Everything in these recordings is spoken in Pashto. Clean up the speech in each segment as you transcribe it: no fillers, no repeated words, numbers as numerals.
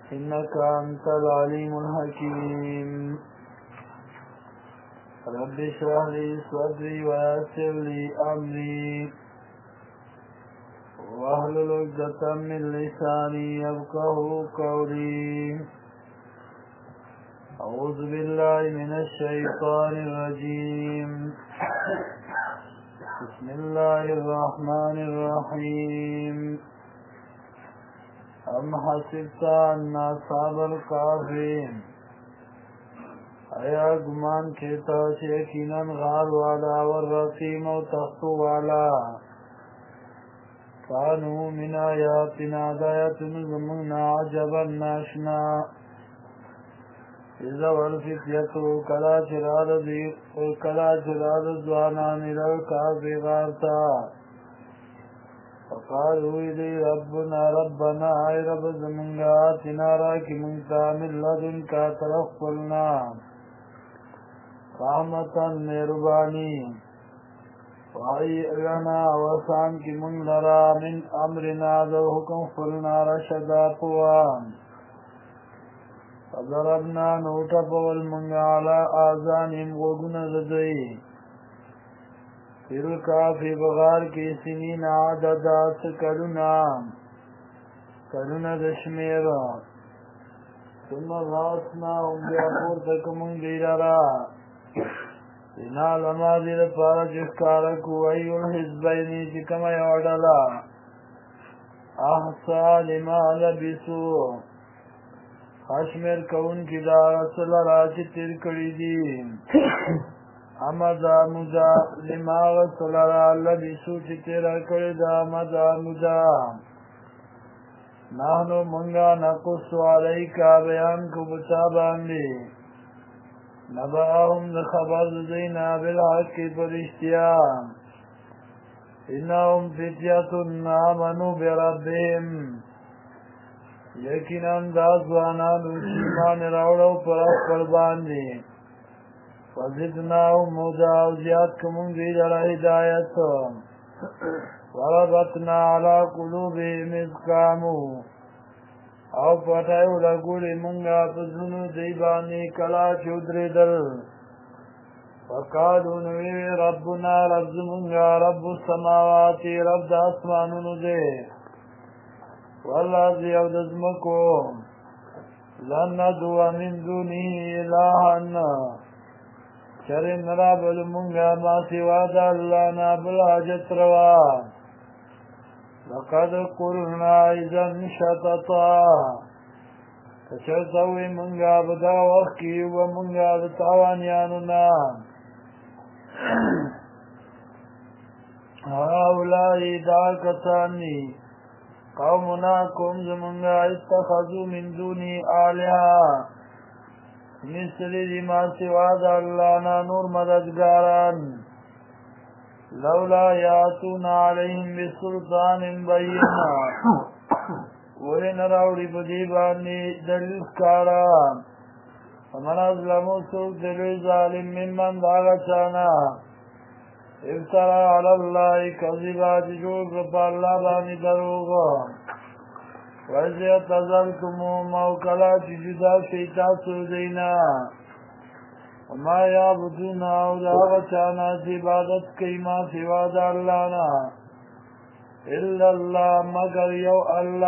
إنك أنت العليم الحكيم رب اشرح لي صدري ويسر لي أمري واحلل عقدة من لساني يفقهوا قولي أعوذ بالله من الشيطان الرجيم بسم الله الرحمن الرحيم أم حسبت أن أصحاب الكهف آیا گمان کیتا چې یقینا غار والا والرقیم و تختو والا کانو من آیاتنا دایتن زمنا عجبا ناشنا اذا والفتیتو کلا چراد زوانانی للکهف غارتا فقالوا إلي ربنا أي رب زمنگا آتنا راکی منتا من لدنك ترفلنا رحمتا مهربانی وعیئنا وسان کی من لرا من امرنا ذو حکم فلنا رشدا قوام فضربنا نوٹا پول منگا علا آزانیم غگن زدئی فیل کافی بغار کی سنین عددات کلونا دشمیر ثم راسنا هم بیاپور تکمون دیرارا دینا لما دیر پارا چکارکو ایو الحزبینی چکم ایوڑلا احسا لما لبسو خشمیر کون کی دارسل راچی تیر کری دیم امدا مدا لما غسلرا لبسو چی تیرا کری دا امدا مدا نحنو منگا نقص علیکا بیان کو بچا باندی نباهم خبر دینا بالحق پرشتیا انهم فتیت آمنوا بربهم یقینا دازوانان ایمان راوړو پر خپل باندې فزدناهم هدى وزیات کوم دی لره هدایت وربطنا على قلوبهم اذ قاموا او پټایو لګولې مونږه په زونو دی باندې کلا چودري دل وقالوا نوی ربنا رب مونږه رب السماوات رب د اسمانونو دی والله یو د زمکو لن ندعو من دونه الها چرې نرا بل مونږه ما سوا د الله نه بل حاجت روا لقد قلنا اذا شططا کچرتوی منگا بدا وقی و منگا بتاوانیانو نا اولائی دا کسانی قومنا کم زمنگا اتخذو من دونی آلہا مثلی دی ما سوا دا اللہ نا نور مددگاران لولا یاتون علیہم بسلطان بینا ولن راوڑی بدی بانی دلیل کارا ومن ازلمو سوک دلوی ظالم ممن داغا چانا افترا علی اللہ کذبا جوڑ رپا اللہ بانی دروغا ویزی اتظلتمو موکلا چی جدا شیطا سودینا وما یعبدون او داغا چانا چی عبادت کئی ما سوا دا اللہ نا الا اللہ مگر یو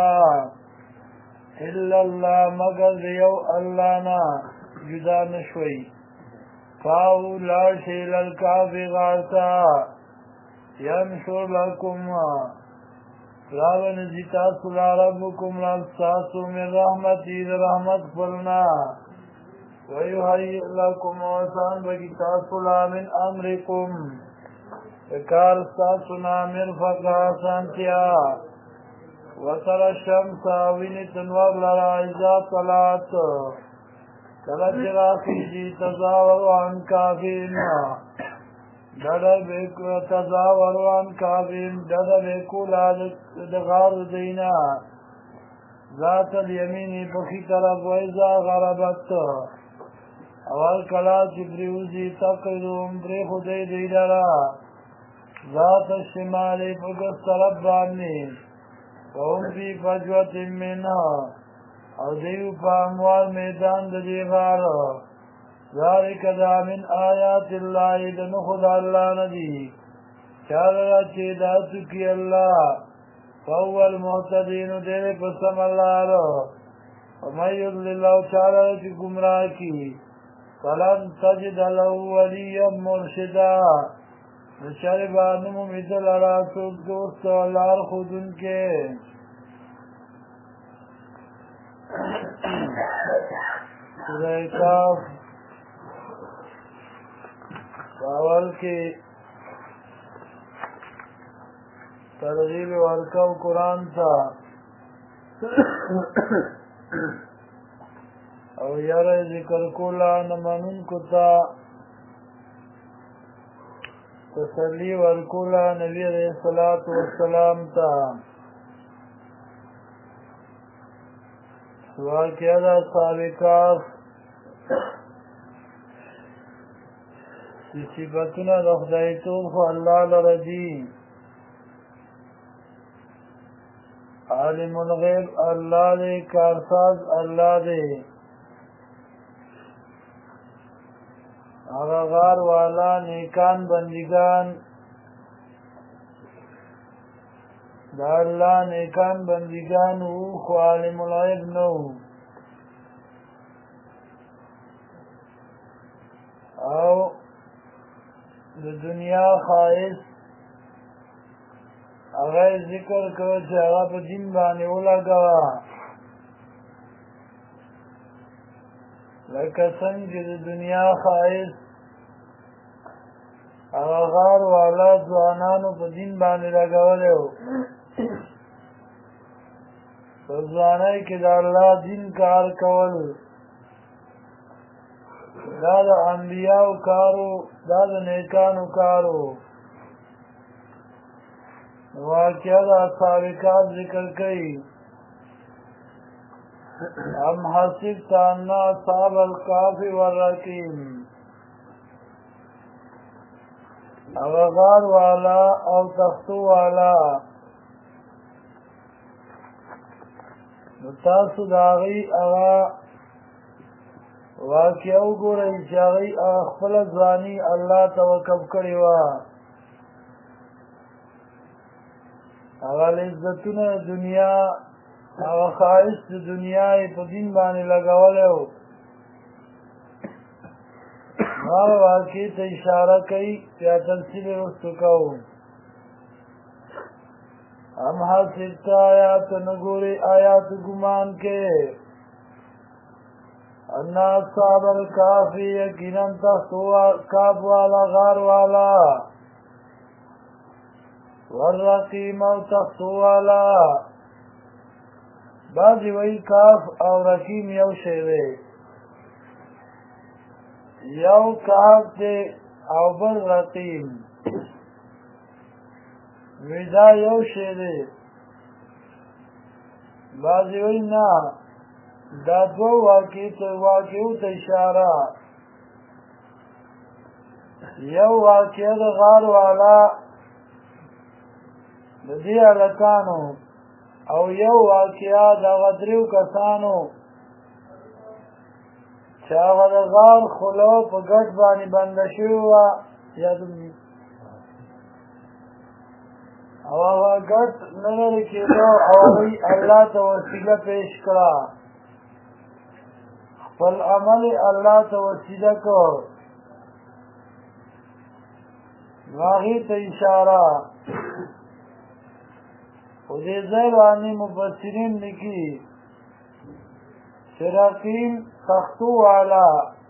اللہ نا جدا نشوی فاو لا شیل الکافی غارتا ینشور لکم راون زیتا سلا ربکم لستاسو من رحمتی رحمت فرنا ویحیئ لکم وسان بگیتا سلا من امرکم کار ساسنا مرفقا سانتیا وتر الشمس وینی تنور لرا اذا طلعت کله چې راخیږي تزاور عن کافین ډډه به تزاور عن کافین ډډه به کولا د غار دینا ذات الیمین په خي طرف وایزا غربت اول کلا چې بریوزی تقیدوم بری خدای دی لرا ذات الشمال په ګس طرف باندې وهم فی فجوة منها او دیو پا اموال میدان دی غار ذالک دا من آیات اللہ دن خدا اللہ ندی چالا چیداتو کی اللہ فهو المعتدین دیر پسم اللہ رو ومن یضلل اللہ چالا چی گمراہ کی فلن تجد له ولیا مرشدا نشاری بانمو میدل اراسوک دوست و لار خودن کے سورہ کاف باول کی ترغیب ورکو قرآن تا او یار ذکر کولا نمانون کتا تسلی ورکولا نبی علیہ السلام تا واقعہ دا سابقاف صفتنا دا خدایتوب خو اللہ لردی عالم الغیب اللہ دے کارساز اللہ دے اغاغار والا نیکان بندگان دا اللہ نیکان بندگان خو عالم الغیب نو او دا دنیا خواہش اغای ذکر کرو چه اغا پا دین بانی اولا گوا لکه څنګه چې د دنیا خواهش هغه غار والا ځوانانو په دین باندې لګولی و په ځوانۍ کې د الله دین کار کول دا د انبیاو کارو دا د نیکانو کارو واقعه د اصحاب کهف ذکر کوي ام حسبت ان اصحاب الكهف والرقیم او غار والا او تختو والا تاسو داغی اغا واقعه وګورئ چې هغوی خپله ځواني الله ته وقف کړې وه هغه لذتونه دنیا هغه خواهش د دنیا یې په دین باندې لګولی و هغه واقعې ته اشاره کوي بیا تفصیل یې وروستو کوو ام حسبت آیات نګورې آیات ګمان کې ان اصحاب الکهف یقینا تختو کهف والا غار والا والرقیم او تختو والا بعضی وی کهف او رقیم یو شی دی یو کهف دی او بل رقیم وی دا یو شی دی بعضی وی نه دا دو واقعو ته اشاره یو واقعه د غار والا د دې هلکانو او یو واقعه د هغه دریو کسانو چې هغه د غار خوله په ګټ باندې بنده شوې وه او هغه ګټ نه لرې کېدو او هغوی الله ته وسیله پیش کړه خپل عمل الله ته وسیله کړ نو هغې ته اشاره خو دې ځای باندې مفسرین لیکي چې رقیم تختو والا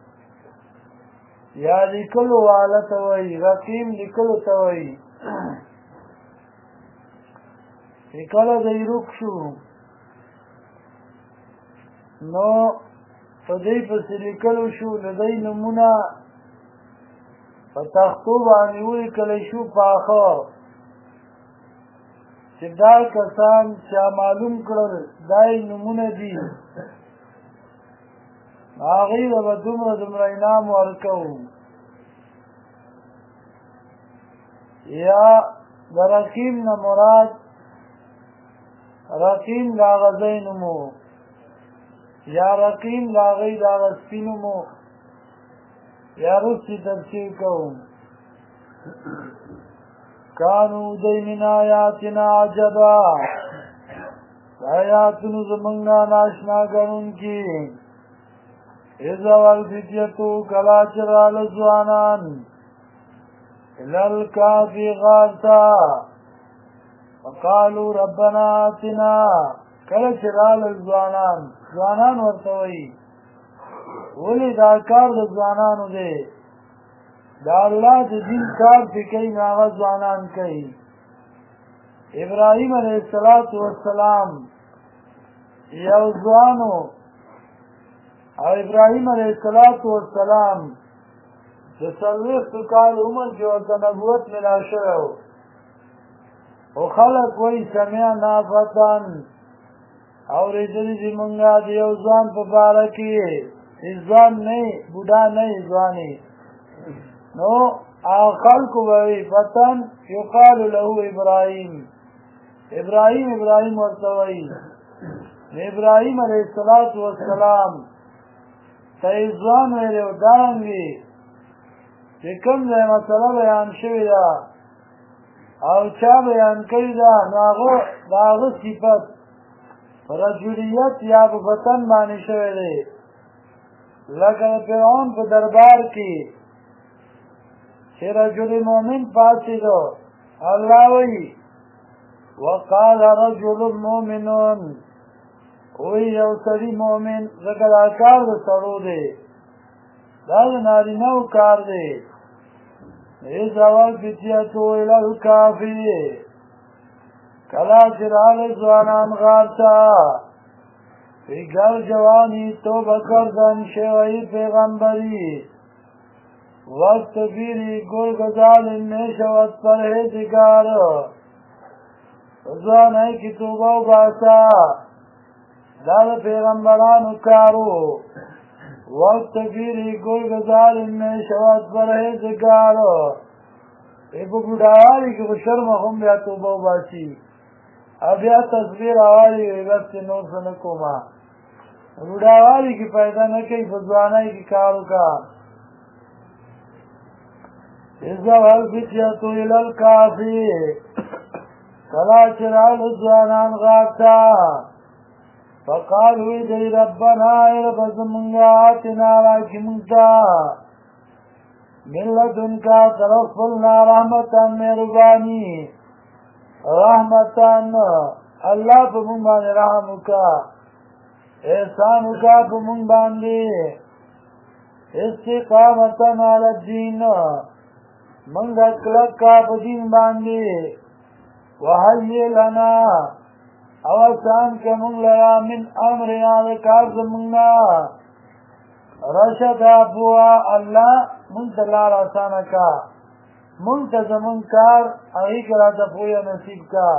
یا لیکلو والا ته وایي رقیم لیکلو ته وایي چې کله دی روک شو نو په دې پسې لیکلو شو د دوی نومونه په تختو باندې ولیکلی شو پاخه چې دا کسان چا معلوم کړل دا یې نومونه دي هغوی ته به دومره دومره انعام ورکوو یا د رقیم نه مراد رقیم د هغه ځای نوم و یا رقیم لاغی دا غسپینمو یا رسی تفسیر کوم کانو دی من آیاتنا عجبا آیاتنو زمنگا ناشنا گرن کی اذا والفتیتو کلا چرال زوانان الالکافی غارتا وقالو ربنا آتنا کلا چرال زوانان ورتوئی ولی دا کار دا زوانانو دے دا اللہ دا دین کار پی کئی ناغا زوانان کئی ابراہیم علیہ السلام یو زوانو او ابراہیم علیہ السلام څلوېښت کال عمر کې ورته نبوت ملا شوی و او خلک وایي سمعنا فتى اورېدلي دي مونږه د یو ځوان په باره کې ځوان نه بوډا نه ځواني نو هغه خلکو به وایي فتى یقال له ابراهیم ورته وایي ابراهیم علیه السلام ته یې ځوان ویلی و دارنګې چې کوم ځای مسله بیان شوې ده او چا بیان کړې ده نو د هغه صفت رجولیت یا په وطن باندې شوی دی لکه د فرعون په دربار کې چې رجل مؤمن پاڅېدو الله وایي وقال رجل مؤمن وی یو سړي مؤمن ځکه دا کار د سړو دی دا د نارینهو کار دی اذا والفتیتو الی الکافی کلا چې راغلې ځوانان غار ته پیګر جوانی توبه کردن شوی پیغمبری واستفیری گل گزال نشود پرهیزگار ځوانای کی توبه وباسه دا د پیغمبرانو کارو واستفیری گل گزال نشود پرهیزگار ای په بوډاوالي کې خو شرمه هم بیا توبه وباسي او بیا تصویر اوالي وي بس چې نور څه نه کومه بوډاوالي کې پیدا نه کوي په ځوانۍ کې کار وکړه اذا والفتیة الی الکافی کلا چې راغلو ځوانان غار ته فقالوا دی ربنا ای رب زمونږه آتنا راکړي مونږ ته من لدنکا طرف خپلنا رحمتا مهربانی رحمتا الله په مونږ باندې رحم وکړه احسان وکړه په مونږ باندې استقامتا علی الدین مونږ کلک کا په دین باندې وهیئ لنا او آسان که مونږ لرا من امرنا د کار زمونږه رشد ابوا الله مونږ ته لار اسانه کا مونږ ته زمونږ کار هغې کې راته پوهه نصیب کا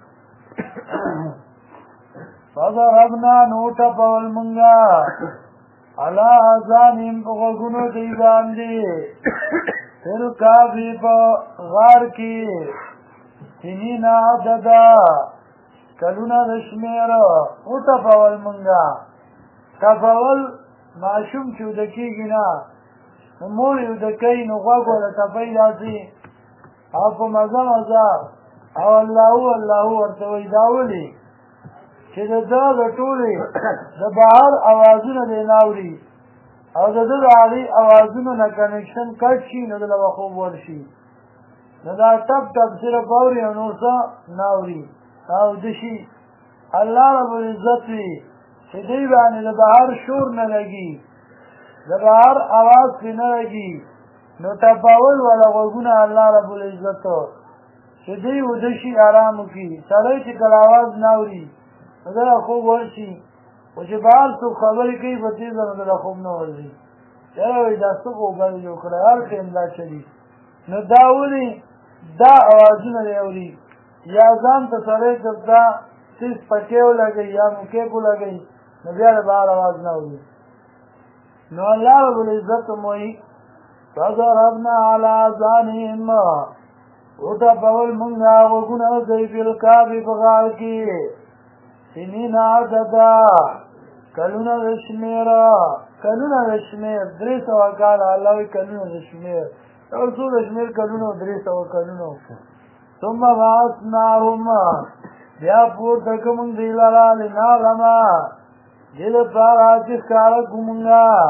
فضربنا نو ټپول مونږه علی اذانهم په غوږونو دوی باندې فی الکافی په غار کې سنین عددا کلونه د شمېره وټپول مونږه ټپول ماشوم چې وده کېږي نه نو مور یې وده کوي نو غوږ ورته ټپی داسې او په مزه او الله ورته وایي دا ولې چې د ده د ټولې د بهر اوازونه دی نه اوري او د ده د هغې اوازونو نه کنکشن کټ شي نو دله به خوب ورشي نو دا ټپ ټپ صرف اوري او نور څه نه اوري او ده شي الله رب العزت وي چې دوی باندې د بهر شور نه لګي د بهر اواز پرې نه لګي نو ټپول والا غوږونه الله رب العزت چې دوی وده شي ارام وکړي سړی چې کله اواز نه اوري نو دله خوب ورشي خو چې بهر څوک خبرې کوي په تېزه نو دله خوب نه ورځي یاره وایي دا څه غوږل جوړ کړی هر ټایم دا چلي نو دا ولې دا اوازونه دی اوري یا ځان ته سړی که دا سیس پکې ولګوي یا موکیک ولګوي نو بیا د بهر اواز نه اوري نو الله رب العزت هم وایي فضربنا علی آذانهم وټپول مونږه غوږونه دوی فی الکافی په غار کې سنین عددا کلونه د شمېره کلونه د شمېر 300 کاله الله وایي کلونه د شمېر او څو د شمېر کلونه 300 کلونه ثم بعثناهم بیا پورته کړو موږ دوی لره لنعلم دې لپاره چې ښکاره کړو موږ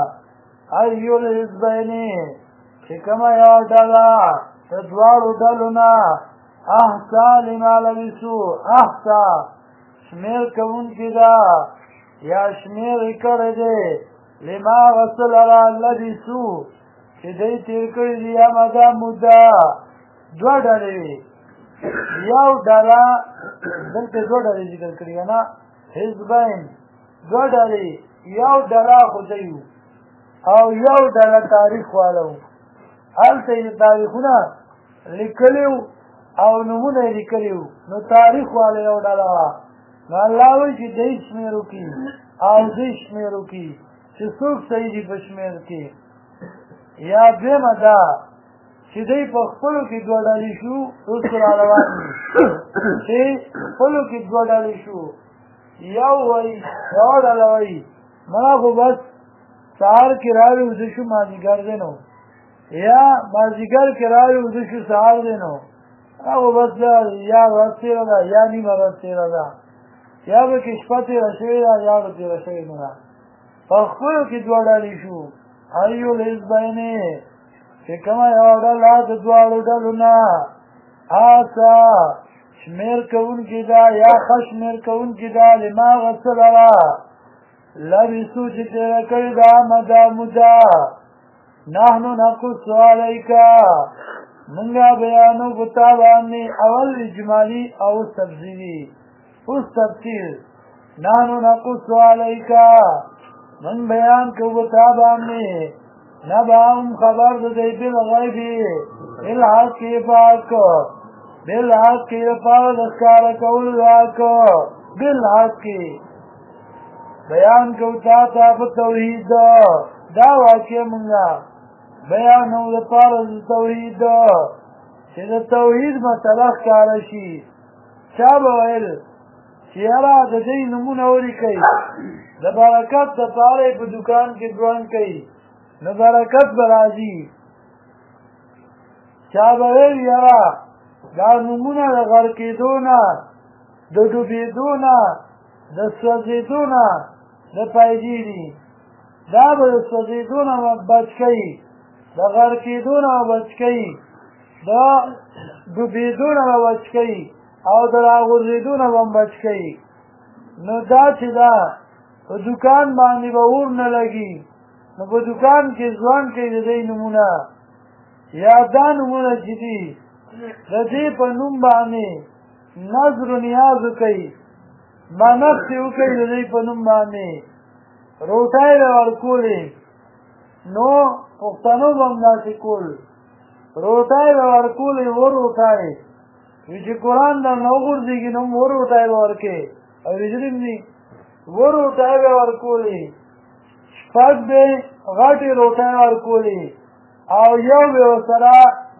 ایو الحزبین چې کومه یوه ډله د دواړو ډلو نه احصا لما لبثوا احصا شمېر کوونکې ده یا شمېر یې کړی دی لما هغه څه لره لبثوا چې دوی تېر کړي دي همدا موده دوه ډلې وي یو ډله دلته دوه ډلې ذکر کړي که نه حزبین دوه ډلې یو ډله خدای وو او یو ډله تاریخ والا وو هلته یې تاریخونه لیکلي وو او نومونه یې لیکلي وو نو تاریخ والا یو ډله وه نو الله وایي چې دوی شمېر وکړي او دوی شمېر وکړي چې څوک صحیح دي په شمېر کې یا دویمه ده چې دوی په خپلو کې دوه ډلې شو اوس را روان دي چې خپلو کې دوه ډلې شو یو وایي یوه ډله وایي مړه خو بس سهار کې راوړې وده شو مازدیګر دی نو یا مازدیګر کې راوړې وده شو سهار دی نو هغه بس یا ورځ تېره ده یا نیمه ورځ تېره ده یا به کې شپه تېره شوې ده یا به تېره شوې نه ده په خپلو کې دوه ډلې شو ایو الحزبین چې کومه یوه ډله د دواړو ډلو نه احصا شمېر کوونکې ده یا ښه شمېر کوونکې ده لما هغه څه لره لبثوا چې تېره کړې ده امدا موده نحنو نقص علیک مونږه بیانو په تا باندې اول اجمالي او تفصیلي اوس تفصیل نحنو نقص علیک من بیان کوو په تا باندې نبأهم خبر د دی بالغیب بالحق پاک بالحق لپاره د ښکاره کولو د حق بالحق بیان کوو تا ته په توحید دا واقع مونږه بیانو لپاره د توحید چې د توحید مسله ښکاره شي چا به ویل چې یاره د دې نومونه ولیکئ د برکت دپاره یې په دوکان کې ژوند کوي نو برکت به راځي چا به ویل یاره دا نومونه د غرقېدو نه د ډوبېدو نه د سوځېدو نه د فایدې دي دا به د سوځېدو نه بچ کوي د غرقېدو نه بچ کوي د ډوبېدو نه بچ کوي او د راغورځېدو نه به بچ کوي نو دا چې دا په دوکان باندې به اور نه لګي نو په دوکان کې ځوان کوي د دې نومونه یا دا نومونه چې دي د دې په نوم باندې نظر و نیاز کوي منښت یې وکړي د دې په نوم باندې روټۍ به ورکولې نو پښتنو به هم داسې کول روټۍ به ورکولې وروټۍ وي چې قرآن درنه وغورځېږي نو هم وروټۍ به ورکې اورېدلي دي وروټۍ به ورکولې شپږ به غټې روټۍ ورکولې او یو به ورسره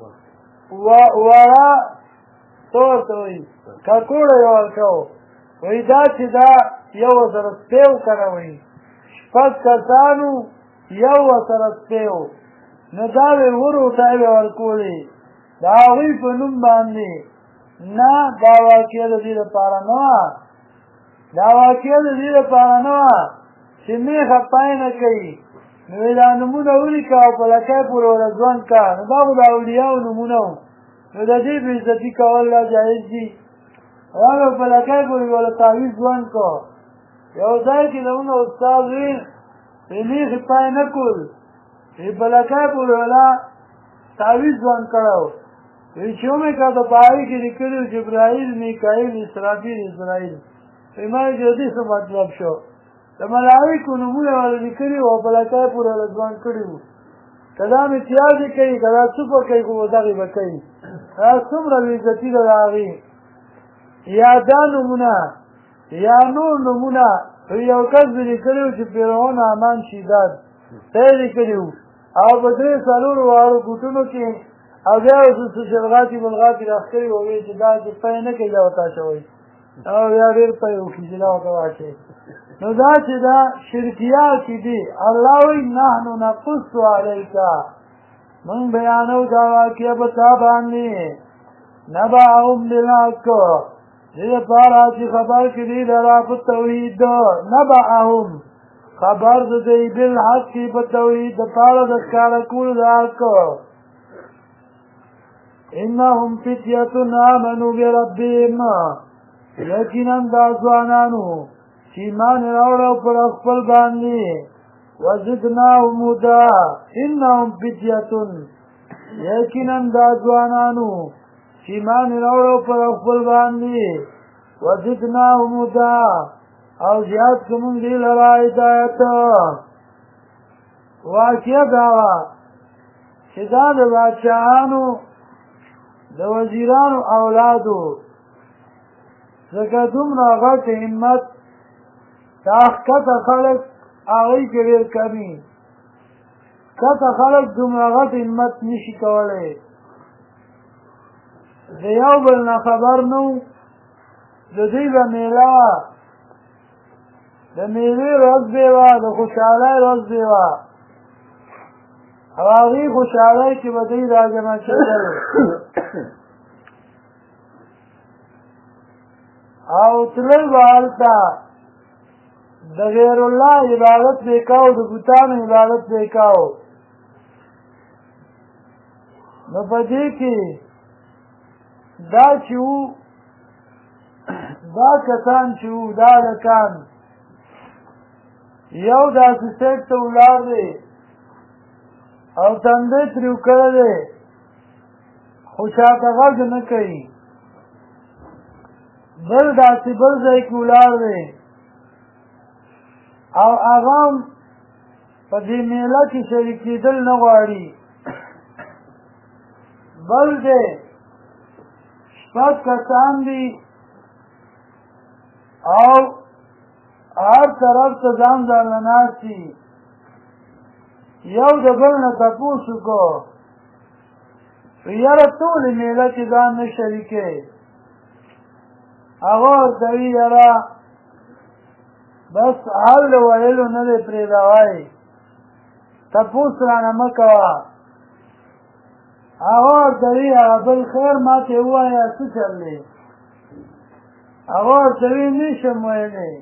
وړه څه ورته وایي ککوړه یې ورکوو وایي دا چې دا یو ورسره سپی و که نه وایي شپږ کسانو یو ورسره سپی و نو دا به وروټۍ به ورکولې د هغوی په نوم باندې نه دا واقع د دې لپاره نه وه دا واقع د دې لپاره نه وه چې میخه پای نه کوي نو یې دا نومونه ولیکه او په لکۍ پورې ورله ژوند که نو دا خو د اولیاو نومونه وو نو د دې بېعزتي کول دا جایز دي هغه په لکۍ پورې ورله تعویض ژوند که یو ځای کې زمونږ استاد وي میخې پای نه کول په لکۍ پورې ورله تعویض ژوند کړی وی چې ومې که د په هغې کې لیکلي وو جبرایل میکایل اسرافیل اسرائیل ما یې چې د دې څه مطلب شو د ملایکو نومونه ورله لیکلي وو او په لکۍ پورې ورله ژوند کړي وو که دا امتیازې کوي که دا څوپه کوي خو دغې به کوي دا څومره بېعزتي ده د هغې یا دا نومونه یا نور نومونه یو کس به لیکلي وو چې فرعون حامان شیداد ته یې لیکلي وو او په درې څلورو واړو ګوټونو کې او بیا اوس شلغاتي بلغاتي راښکلي وو وایي چې دا چې پی نه کوي دا ورته اچوئ او بیا ډېر پی وکړي چې دا ورته واچوئ نو دا چې دا شرکیات دي الله وایي نحنو نقص علیک من بیانو دا واقعه په تا باندې نبأهم بالحق دې لپاره چې خبر کړي لرا په توحید نبأهم خبر دې بالحق په توحید لپاره د کار کول راکو انهم فتية آمنوا بربهم یقینا دا ځوانانو چې ایمان راوړل پر خپل باندې وزدناهم هدى انهم فتية یقینا دا ځوانانو چې ایمان راوړل پر خپل باندې وزدناهم هدى او زیات کوم دې لرا هدایت واقعه دا چې دا د بادشاهانو د وزیرانو اولادو ځکه دومره غټ همت دا ښکته خلک هغوی کې ډېر کمي ښکته خلک دومره غټ همت نشي کولی د یو بل نه خبر نه و د دوی به میله وه د میلې ورځ به یې وه د خوشحالۍ ورځ به یې وه او هغې خوشحالۍ کې به دوی راجمع کېدل او تلل به هلته د غیر الله عبادت به یې کوو د بوتانو عبادت به یې کوو نو په دې کې دا چې وو دا کسان چې وو دا هلکان یو داسې سیټ ته ولاړ دی او تندی ترې وکړی دی خو شاته غږ نه کوي بل داسې بل ځای کې ولاړ دی او هغه هم په دې میله کې شریک کېدل نه غواړي بل دی شپږ کسان دي او هر طرف ته ځان ځانله ناست دي یو د بل نه تپوس وکړو یاره ټولې میله کې ځان نه شریکې هغه ورته وي یاره بس حل د ویلو نه دی پرېږدوی تپوس رانه مه کوه هغه ورته وي هغه بل خیر ما ته ووایه څه چل دی هغه ورته وي نه شم ویلی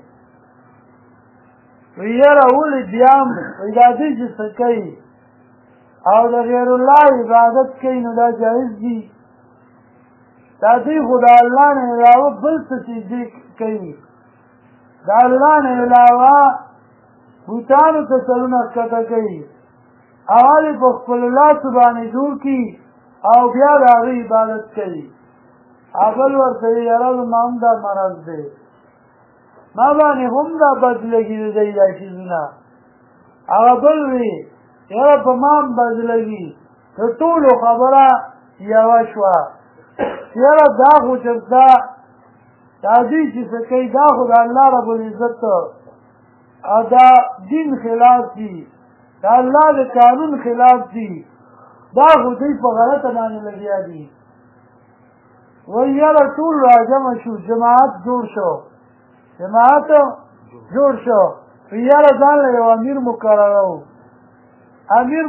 وی یاره ولې بیا هم وایي دا دوی چې څه کوي او د غیر الله عبادت کوي نو دا جایز دي دا دوی خو د الله نه علاوه بل څه سجدې کوي د الله نه علاوه بوتانو ته سرونه ښکته کوي اول یې په خپلو لاسو باندې جوړ کړي او بیا د هغه عبادت کوي هغه ورته وي یاره زما هم دا مرض دی ما باندې هم دا بد لګي د دوی دا چیزونه هغه بل وي یاره په ما هم بد لګي د ټولو خبره یوه شوه یاره دا خو چې دا دوی چې څه کوي دا خو د الله رب العزت او دا دین خلاف دي دا الله د قانون خلاف دي دا خو دوی په غلطه باندې لګیا دي وایي یاره ټول راجمع شو جماعت جوړ شو جماعت جوړ شو یاره ځان له یو امیر مقررو امیر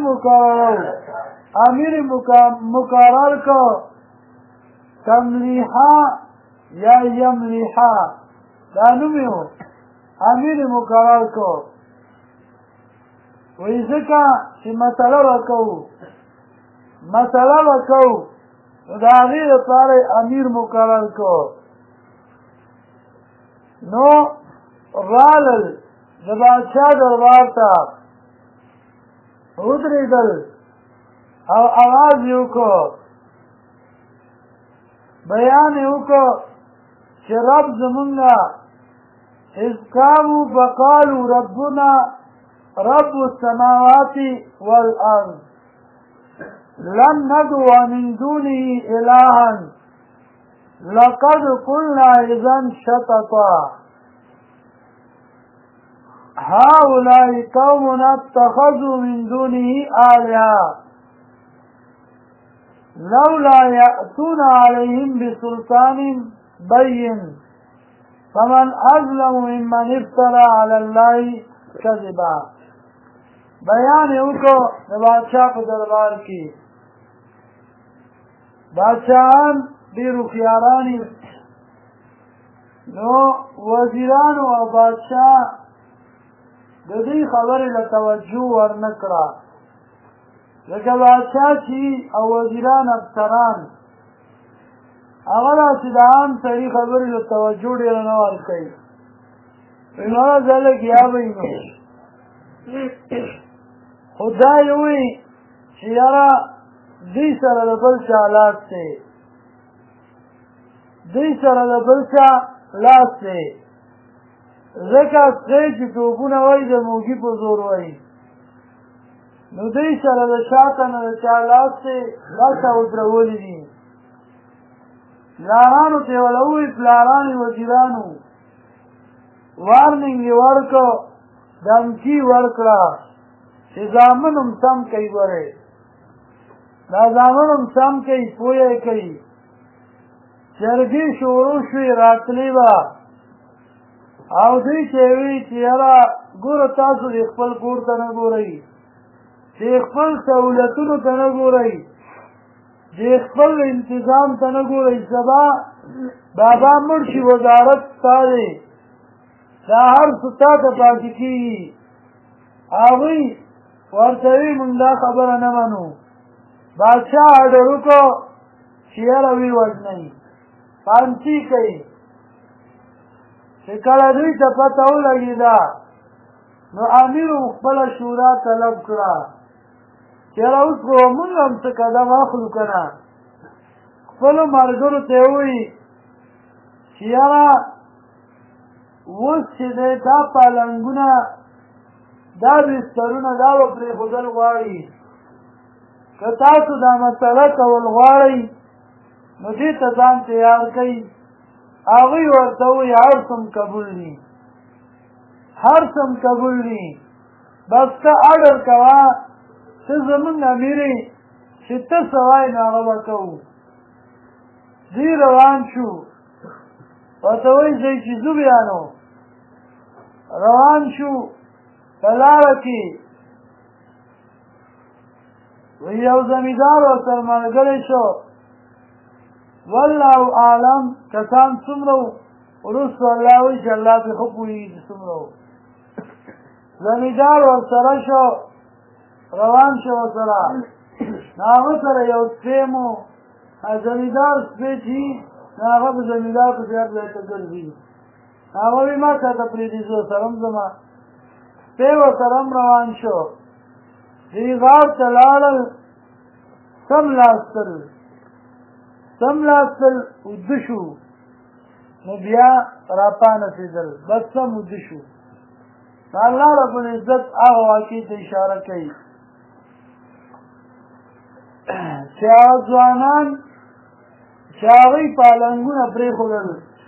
مقرر کو تملیحا یا یملیحا دا نوم یې و امیر مقرر کو وایي ځکه چې مسله به کوو نو د هغې لپاره امیر مقرر کو نو رالل د بادشاه دربار ته ودرېدل او اواز یې وکړو بیان یې وکړو چې رب زمونږه اذ قاموا فقالوا ربنا رب السماوات والارض لن ندعو من دونه إلها لقد قلنا إذا شططا هؤلاء قومنا اتخذوا من دونه آلهة لولا يأتون عليهم بسلطان بين فمن اظلم ممن افترى علی الله کذبا. بیان وکړو د بادشاہ په دربار کې بادشاہان ډېر هوښیاران نو وزیرانو او بادشاہ د دې خبرې له توجه ورنه کړه. لکه بادشاہ چې او وزیران افسران هغه داسې د عام سړي خبرې له توجه ډېره نه ورکوي. نو زه لږ یاوی نو خو دا یې وایي چې یاره دوی سره د بل چا لاس دی، دوی سره د بل چا لاس دی. ځکه سپی چې توپونه وایي د موږي په زور وایي، نو دوی سره د شاته نه د چا لاس دی، دا چا ودرولي دي. پلارانو ته یې وله ووایي پلارانو وزیرانو وارننګ یې ورکړه، دمکي ورکړه چې زامن هم سم کوي. ګورئ دا زامن هم سم کوي، پویه یې کوي. جرګې شروع شوې راتلې به او دوی چې وایي چې یاره ګوره تاسو د خپل کور ته نه ګورئ، د خپل سهولتونو ته نه ګورئ، د خپل انتظام ته نه ګورئ. سبا بابا مړ شي وزارت ستا دی، دا هر څه تا ته پاتې کېږي. هغوی ورته وي موږ دا خبره نه منو. بادشاه اډر وکړو چې یاره ویې وژنئ، پانسي کوي. چې کله دوی ته پته ولګېده نو امیر خپله شورا طلب کړه چې یاره اوس خو موږ هم څه قدم اخلو که نه. خپلو ملګرو ته یې ووایي چې یاره اوس چې دی دا پالنګونه دا بسترونه دا به پرېښودل غواړي، که تاسو دا مسله کول غواړئ نو دې ته ځان تیار کړئ. هغوی ورته ووایي هر څه قبول دي، هر څه قبول دي، بس ته اډر کوه ته زمونږ امیر یې چې ته څه وایې نو هغه به کوو. دوی روان شو، ورته وایي ځئ چې ځو بیا نو. روان شو په لاره کې یو زمیندار ورسره ملګری شو. والله اعلم کسان څومره وو، وروسته الله وایي چې الله پرې ښه پوهېږي چې څومره وو. زمیندار ورسره شو، روان شو ورسره. نو هغه سره یو سپی مو، زمیندار سپی چې نو هغه په زمیندار په زیات ځای ته ګرځي. هغه وایي ما چاته پرېږدي زه سره هم ځمه. سپی ورسره هم روان شو. دوی غار ته لاړل، څملاستل اوده شو، نو بیا راپانسېدل، بس سم اوده شو. نو الله رب العزت هغه واقعې ته اشاره کوي چې هغه ځوانان چې هغوی پالنګونه پرېښودل،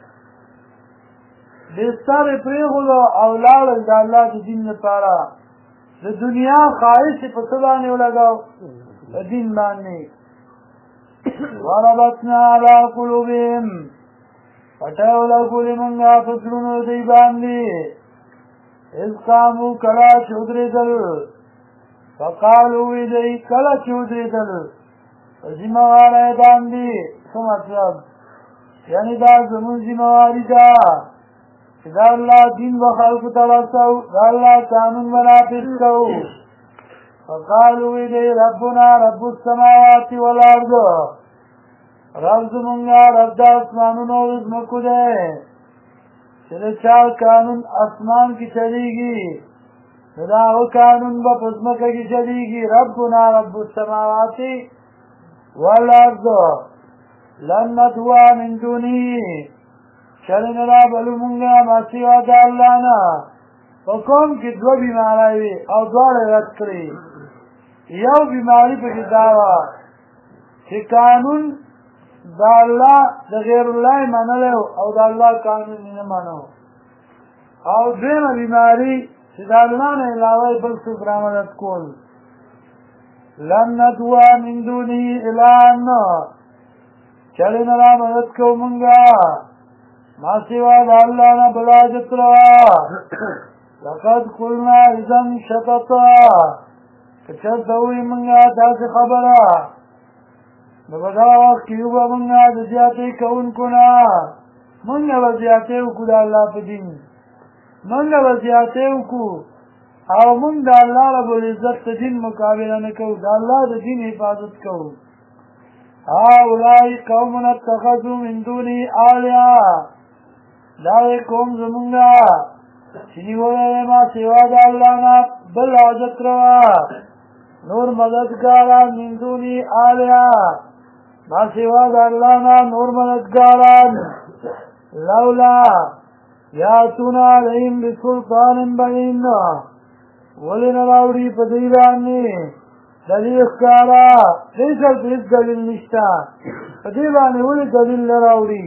بستر یې پرېښودو او لاړل د الله د دین لپاره. د دنیا خواهش یې په څه باندې ولګاو؟ په دین باندې. وربطنا علی قلوبهم، پټه ولګولې مونږه په زړونو دوی باندې. اذ قاموا کله چې ودرېدل، فقالو وی دوی کله چې ودرېدل په ذمه واره یې باندې. څه مطلب؟ یعنې دا زمونږ ذمه واري ده چې دا الله دین به خلکو ته ورسوو، دا الله قانون به نافظ کوو. فقالو وی دوی ربنا رب السماوات والارض، رب زمونږه رب د اسمانونو او ځمکو دی. چې د چا قانون اسمان کې چلیږي نو د هغه قانون به په ځمکه کې چلیږي. ربنا رب السماوات والارض لن ندعو من دونه، چرې نه رابلو مونږه ما سوا د الله نه. په قوم کې دوه بیمارۍ وې او دواړه رد کړې. یو بیماري پکې دا وه چې قانون د الله د غیر الله یې منلی او د الله قانون یې نه منو. او دویمه بیماري چې د الله نه علاوه یې بل څوک رامدد کول. لن ندعو من دونه الها، چرې نه رامدد کوو مونږه ما سوا د الله نه بل حاجت روا لقد قلنا اذا شططا که چېرته ووایو مونږه داسې خبره نو په دغه وخت کې یو به مونږه د زیاتۍ کوونکو نه مونږه به زیاتۍ وکړو د الله په دین مونږه به زیاتۍ وکړو او مونږ د الله رب العزت د دین مقابله نه کوو د الله د دین حفاظت کوو هؤلاء قوم اتخذوا من دونه آلهة دا قوم زمونږه چې نیولی ما سوا د الله نه بل حاجت روا نور مددگاران من دونی آلهة ما سوا د الله نه نور مددگاران لولا یاتون علیهم بسلطان بین ولې نه راوړي په دوی باندې دلیل ښکاره دې سره هېڅ دلیل نشته په دې باندې ولې دلیل نه راوړي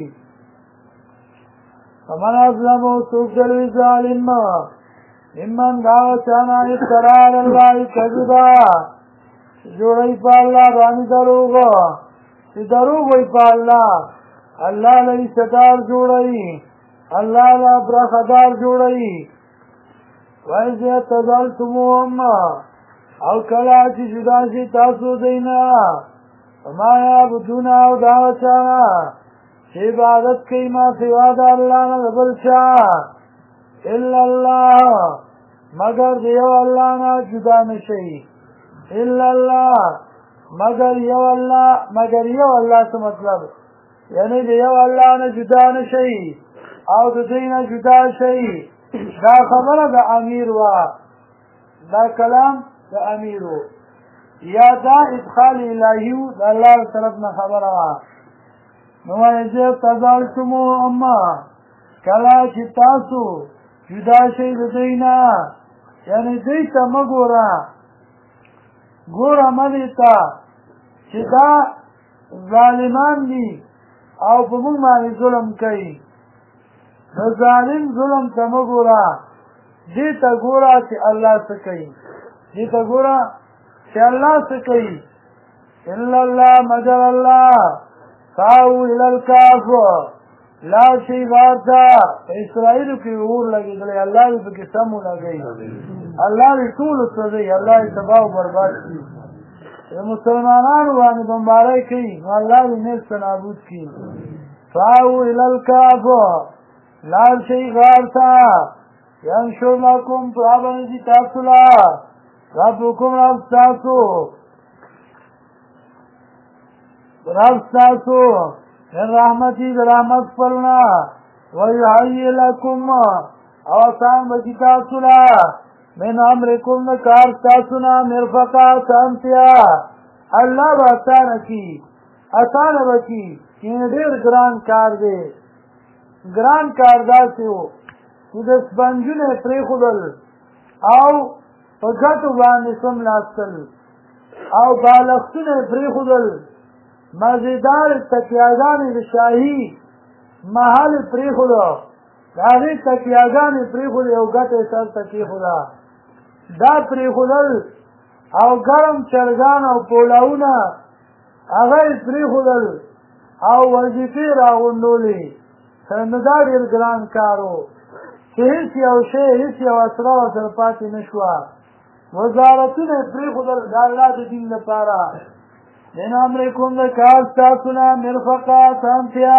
فمن اظلم څوک د لوی ظالم ممن دا چانا افترا علی الله کذبا جوړوي په الله باندې دروغ چې دروغ وایي په الله الله لري ستار جوړوي الله لا برخدار جوړوي وایز اعتزلتموهم او کله چې جدا شي تاسو دینا وما یعبدون او دا چانا چې عبادت کوي ما سوا د الله نه بل چا الا الله مگر دیو الله نه جدا نشي الا الله مگر یو الله څه مطلب یعنی دیو الله نه جدا نشي او د دې نه جدا شي دا خبره د امیر وا دا کلام د امیر یا دا ادخال الهی د الله طرف نه خبره وا نو یې تزالتمو اما کلا چې تاسو جدا شئ د دوی نه یعنی دوی ته مه ګوره مه دې ته چې دا ظالمان دي او په موږ باندې ظلم کوي د ظالم ظلم ته مه ګوره دې ته ګوره چې الله څه کوي دې ته ګوره چې الله څه کوي الا الله مگر الله ساو الالکاف لا شی غارتا اسرائیلو کی اور لگی دلی اللہ بھی پکی سمو لگئی اللہ بھی طول سزی اللہ بھی تباہ و برباد کی مسلمانان وانی بمبارای کی اللہ بھی نیست نابود کی ساو الالکاف لا شی غارتا ینشور لکم پرابنجی تاسولا ربکم رب تاسو من رحمتی برحمت فرنا ویحیی لکم اوسان بکی تاسولا من امرکم نکار تاسونا مرفقا سانتیا اللہ با آسان بکی کین دیر گران کار دے گران کار دا سیو چې د سپنجونه پریښودل او په ګټو باندې سملاستل او بالښتونه پریښودل مزیدار تکیاګانې د شاهي محل پریښودو د هغې تکیاګانې پریښودې او ګټه یې سر ته کېښوده دا پریښودل او ګرم چرګان او پولاونه هغه یې پریښودل او وظیفې راغونډولې نو دا ډېر ګران کار و چې هېڅ یو شی هېڅ یو اسره ورسره پاتې نه شوه وزارتونه یې پرېښودل د الله د دین لپاره من امرکم د کار ستاسو نه مرفقه سانتیا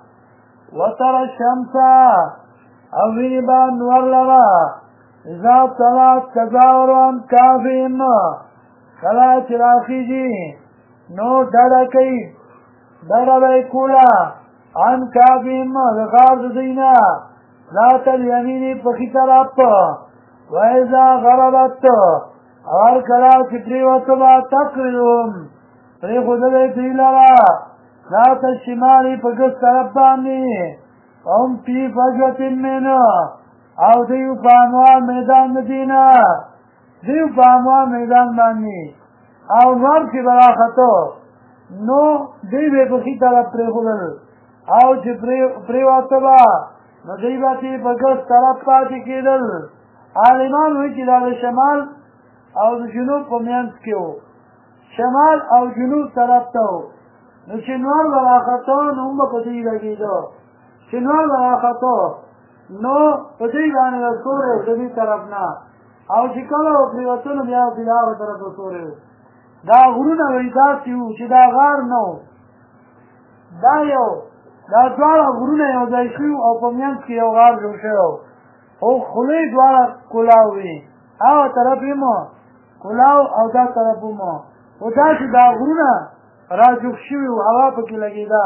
وتر الشمس او وینې به نور لره اذا طلعت تزاور عن کافهم کله چې راخیږي نو ډډه کوي ډډه به یې کوله عن کافهم د غار د دوی نه ذات الیمینی پخی طرف وإذا غربت او هر کله چې پرېوته به تقریهم پرېښودلی دوی لره ذات الشمالي په ګس طرف باندې هم فی فجوة منه او دوی په انوار میدان د دې نه دوی په انوار میدان باندې او نور چې به راخته نو دوی به یې پخي طرف پرېښودل او چې پرېوته به نو دوی به په ګس طرف پاتې کېدل عالمان وایي چې دا د شمال او د جنوب په منځ کې و شمال او جنوب طرف ته و نو چې نور به راخته نو هم به په دوی لګېده چې نور راخطو نو په دې باندې ورسوره د دې طرف نه او چې کله پریوتنو بیا بیا طرف ورسوره دا غرونه وې داسې وو چې دا غار نه و دا دواړه غرونه یو ځای شوي او په منځ کې یو غار جوړ شوی او خولې دواړه کلاو وي هغه طرف یې مو کلاو او دا طرف مو او داسې دا غرونه راجوخ شوي وو هوا پکې لګېده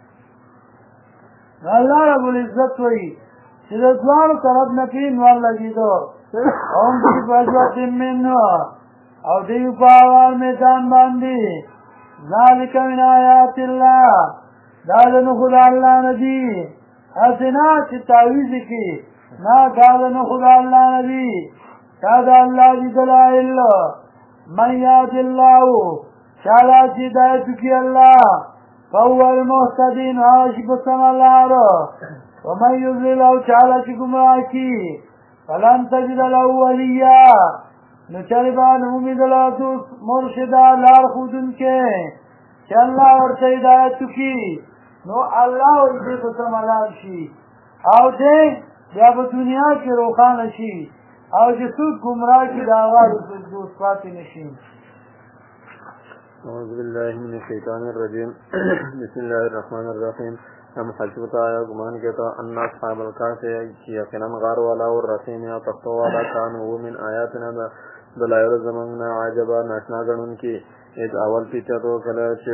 الله رب العزت وایي چې د دواړو طرف نه پې نور لګېده هم فی فجوة منه او دیو په هوار میدان باندې ذلک من آیات الله دا د نښو د الله نه دي هسې نه چې تعویض کړي نه دا د نښو د الله نه دي دا د الله دي دلایل من یهد الله چا لا چې هدایت وکړي الله فهو المهتدین هغه چې په سمه لار ومن یضلل او چا لا چې ګمراه کړي فلن تجد له ولیا نو چرې به نومي د لا دوست مرشده لار ښودونکی چې الله ورته هدایت وکړي نو الله دې په سمه لار شي او دې بیا په دنیا کې روښانه شي او چې څوک ګمراه کړي د هغه دوست پاتې نه شي. أعوذ بالله من الشيطان الرجيم بسم الله الرحمن الرحيم ام حسبت آیا گمان کہتا ان اصحاب الکهف یقینا غار والا اور رسیم یا تختو والا کانو من آیاتنا دلائل زماننا عجبا ناشنا گنن کی اذ اول پیچا تو کلا چې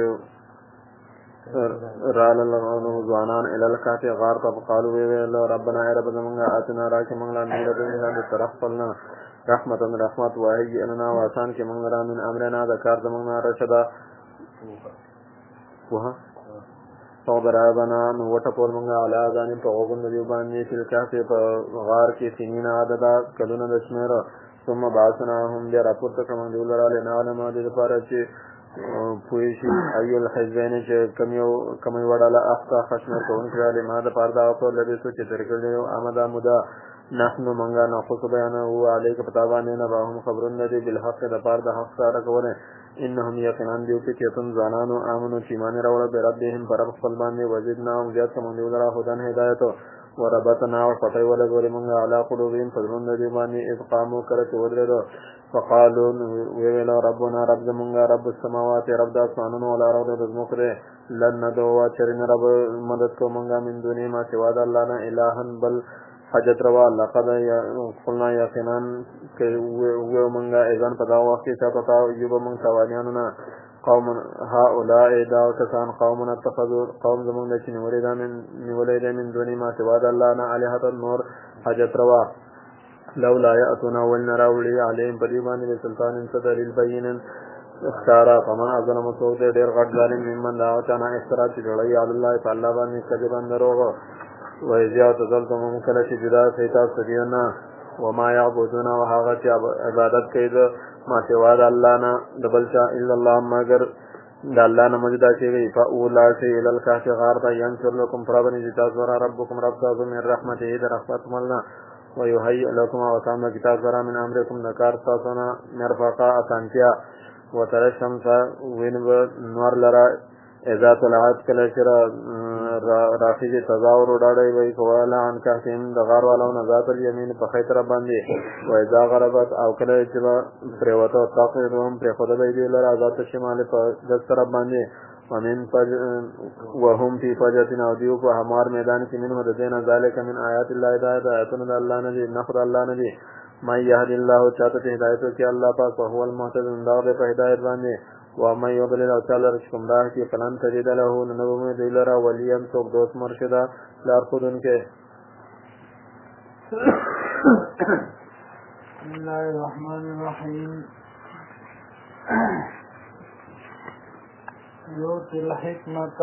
رال زوانان الالکهف غار تب قالو ویل ربنا ای رب زماننا آتنا راکی منگلا نور دنیا طرف پلنا رحمت وحی اننا واسان کی منگلا من امرنا ذکار زماننا رشدا وها فضربنا نو وټپول مونږه علا ځانې په غوږونو دیو باندې چې کافي په غار کې سنین عددا کلونه د شمیر ثم بعثناهم بیا راپورته کړم دیو لراله نه علم دې لپاره چې پوه شي ایو الحزبین چې کمی وړاله اختا خشمر کوونکی علی ما د پاره دا په لدې چې درګلو امدا مدا نحن مونږه نقص بیان او علیک پتاوانه نه باهم خبرون دې بالحق د پاره د حق سره کوله انهم یقینان دیو کې چتون زانانو امنو چې مان راوړل به ربهم پرب خپل باندې وجدنا او زیات کوم دیو لرا خدان هدایت وربتنا او پټي ولا ګورې مونږه علا قلوبهم فذرون دې باندې اقامو کړه چې ودرېدو فقالوا ویل ربنا رب زمونږه رب السماوات رب د اسمانونو ولا رب د زمکره لن ندعو چرین رب مدد کو مونږه من دونی ما سوا د الله نه الہن بل حجت روا لقد قلنا یقینان که و منگا ایزان پدا وقتی چاپتا یوب منگ توانیانونا قوم هؤلاء داو کسان قومنا اتخذوا قوم زمان لچی نولی دا من دونی ما سواد اللہ نا علیحة النور حجت روا لولا یأتونا ولنا راولی علیهم پریبانی بسلطان صدر البین اختارا فمن اظلم سوک دے دیر غٹ ظالم ممن داوتانا اخترا چی جوڑی علیاللہ فاللہ بانی کذبان دروغو وَإِذْ تَزَلْتُمْ مُنْكَلَ جُدَا فِتَا سَدِيَنَا وَمَا يَعْبُدُونَ وَهَغَتِ عبادت کید ما سوا د الله نه د بل چا الا الله مگر د الله نه مجدا شي فاولا شي الى الكهف غار ته ينشر لكم فرابني جتاز ورا ربكم رب تاسو من رحمته در رحمت ملنا ويهيئ لكم وقام كتاب ورا من امركم ذكر تاسو نه مرفقا اسانتیا وتر الشمس وين نور لرا اذا طلعت کله شرا رافض تظاهر وډاړی وای کوالا ان کاسین د غار والو نزات الیمین په خیتر باندې و اذا غربت او کله چې پریوته تاقیدهم پر خود به دی لر آزاد شمال په دستر باندې ومن وهم فی فجتنا او دیو په همار میدان کې من مددین ذالک من آیات الله هدایتون د الله نه دی نخد الله نه دی ما یهد الله چاته هدایت کی الله پاک هو المهتد انداز په هدایت باندې وما يضلل او تعالی رشکم راه کی فلن تجد له نبو میں دیلرا ولیم تو دوست مرشدہ لار خودن کے بسم الله الرحمن الرحیم یوتی الحکمت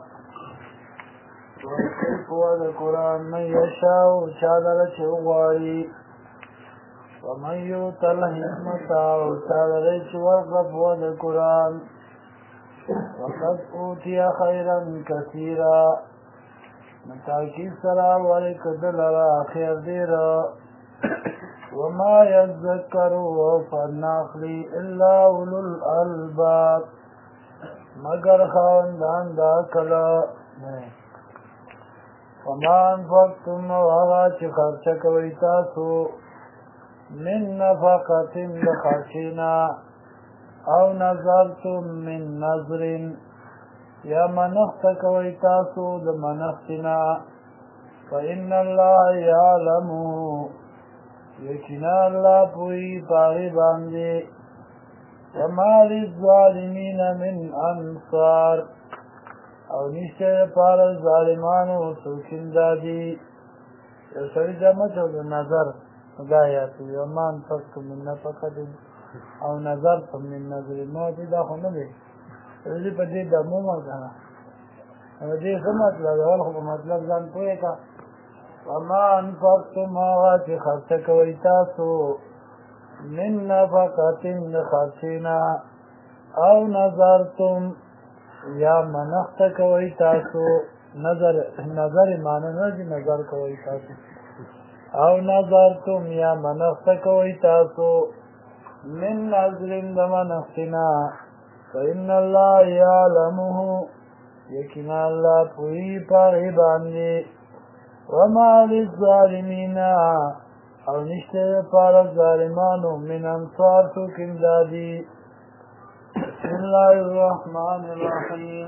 وکیفو دا قرآن من یشاو چادر چوغاری ومن یوت الحکمت وچادر چوغفو دا قرآن وقد اوتی خیرا کثیرا متاکی سرا ولکدل را خیر دیرا وما یذکروا فناخلی الا اولو الالباب مگر خواندان دا کلا وما انفقتم وغا چه خرچه کوئی تاسو من نفقت لخرچینا او نظرتم من نظر یا منخت کوئی تاسو لمنختنا فإن الله يعلمه یقینا اللہ پوئی پاغی باندے وما للظالمین من انصار او نشتے پار ظالمانو سوکن دادی یو سوی جمع چو نظر مدایاتو وما انفقتم من نفقت او نظرتم من نظر موتی دا خو نبی رضی پا دی دمو مکانا دی خمت لگوال خو مطلب زن پوئے کا وما انفقتم آغا چی خرچ کوئی تاسو من نفقت خرچینا او نظرتم یا منخت کوئی تاسو نظر معنی نجی نظر کوئی تاسو او نظرتم یا منخت کوئی تاسو من نظر دمنختنا فإن الله يعلمه یقینا اللہ پوئی پاغی باندے وما للظالمین او نشتے پار الظالمانو من انصار سوکن دادی بسم اللہ الرحمن الرحیم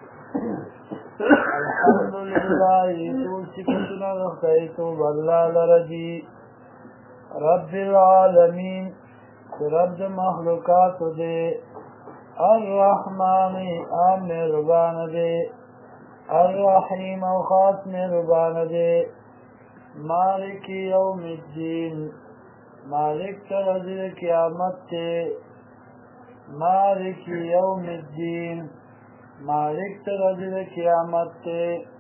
الحمدللہ طول سکتنا رختیتو باللہ لرجی رب العالمین رب مخلوقات دے الرحمن آمن ربان دے الرحیم و خاص مہربان دے مالک یوم الدین مالک ترجل قیامت تے مالک یوم الدین مالک ترجل قیامت تے